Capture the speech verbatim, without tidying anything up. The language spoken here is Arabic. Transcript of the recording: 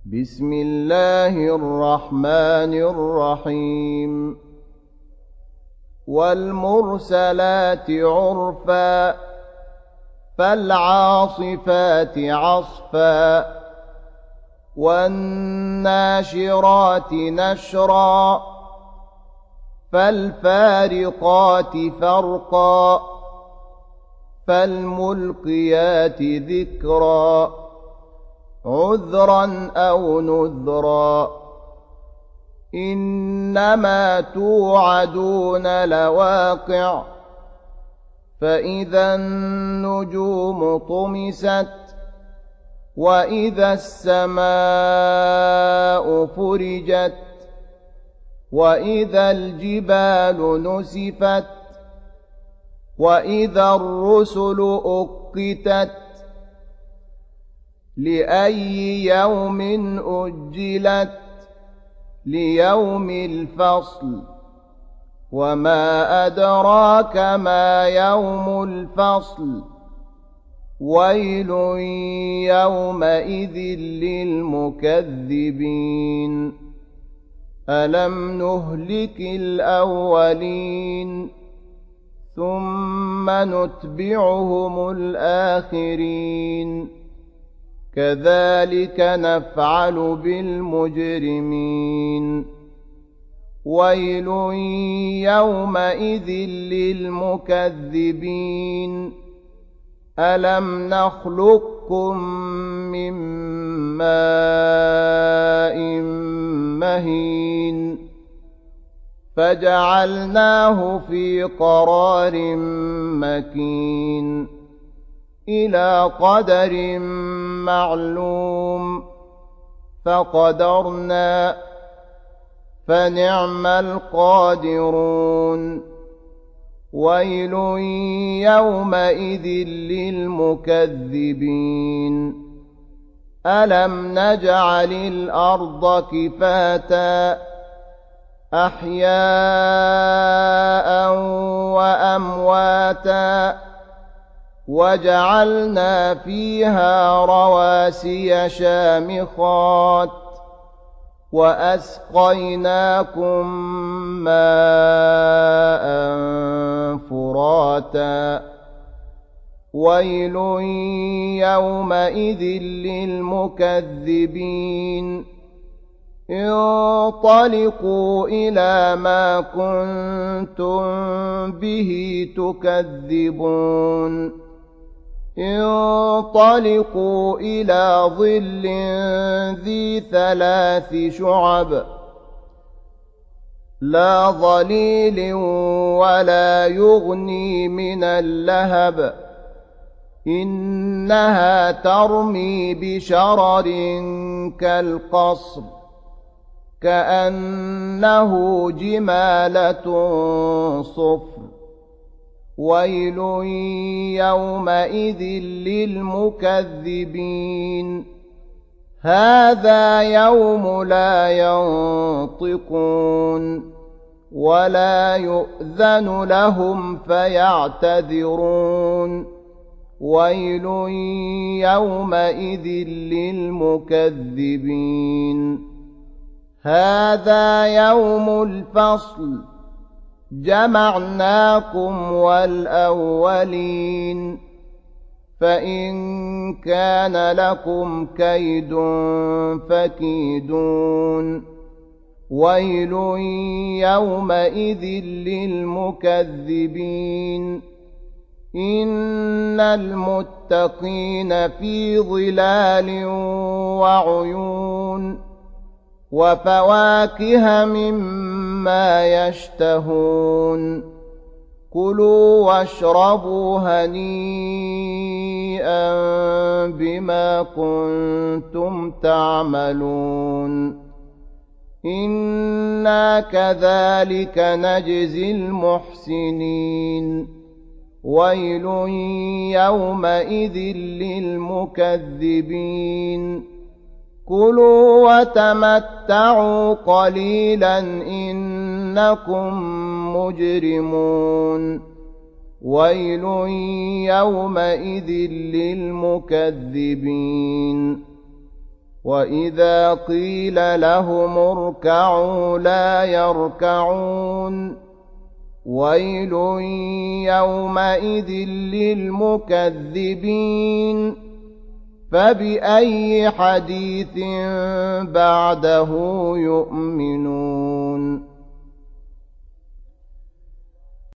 بسم الله الرحمن الرحيم والمرسلات عرفا فالعاصفات عصفا والناشرات نشرا فالفارقات فرقا فالملقيات ذكرا عذرا أو نذرا إنما توعدون لواقع فإذا النجوم طمست وإذا السماء فرجت وإذا الجبال نسفت وإذا الرسل أقتت لأي يوم أجلت ليوم الفصل وما أدراك ما يوم الفصل ويل يومئذ للمكذبين ألم نهلك الأولين ثم نتبعهم الآخرين كذلك نفعل بالمجرمين ويل يومئذ للمكذبين ألم نخلقكم من ماء مهين فجعلناه في قرار مكين إلى قدر معلوم فقدرنا فنعم القادرون ويل يومئذ للمكذبين ألم نجعل الأرض كفاتا أحياء وأمواتا وجعلنا فيها رواسي شامخات وأسقيناكم ماء فراتا ويل يومئذ للمكذبين انطلقوا إلى ما كنتم به تكذبون انطلقوا إلى ظل ذي ثلاث شعب لا ظليل ولا يغني من اللهب إنها ترمي بشرر كالقصر كأنه جمالة صفر ويل يومئذ للمكذبين هذا يوم لا ينطقون ولا يؤذن لهم فيعتذرون ويل يومئذ للمكذبين هذا يوم الفصل جمعناكم والأولين فإن كان لكم كيد فكيدون ويل يومئذ للمكذبين إن المتقين في ظلال وعيون وفواكه مما يشتهون كلوا واشربوا هنيئا بما كنتم تعملون إنا كذلك نجزي المحسنين ويل يومئذ للمكذبين كلوا وتمتعوا قليلا إنكم مجرمون ويل يومئذ للمكذبين وإذا قيل لهم اركعوا لا يركعون ويل يومئذ للمكذبين فبأي حديث بعده يؤمنون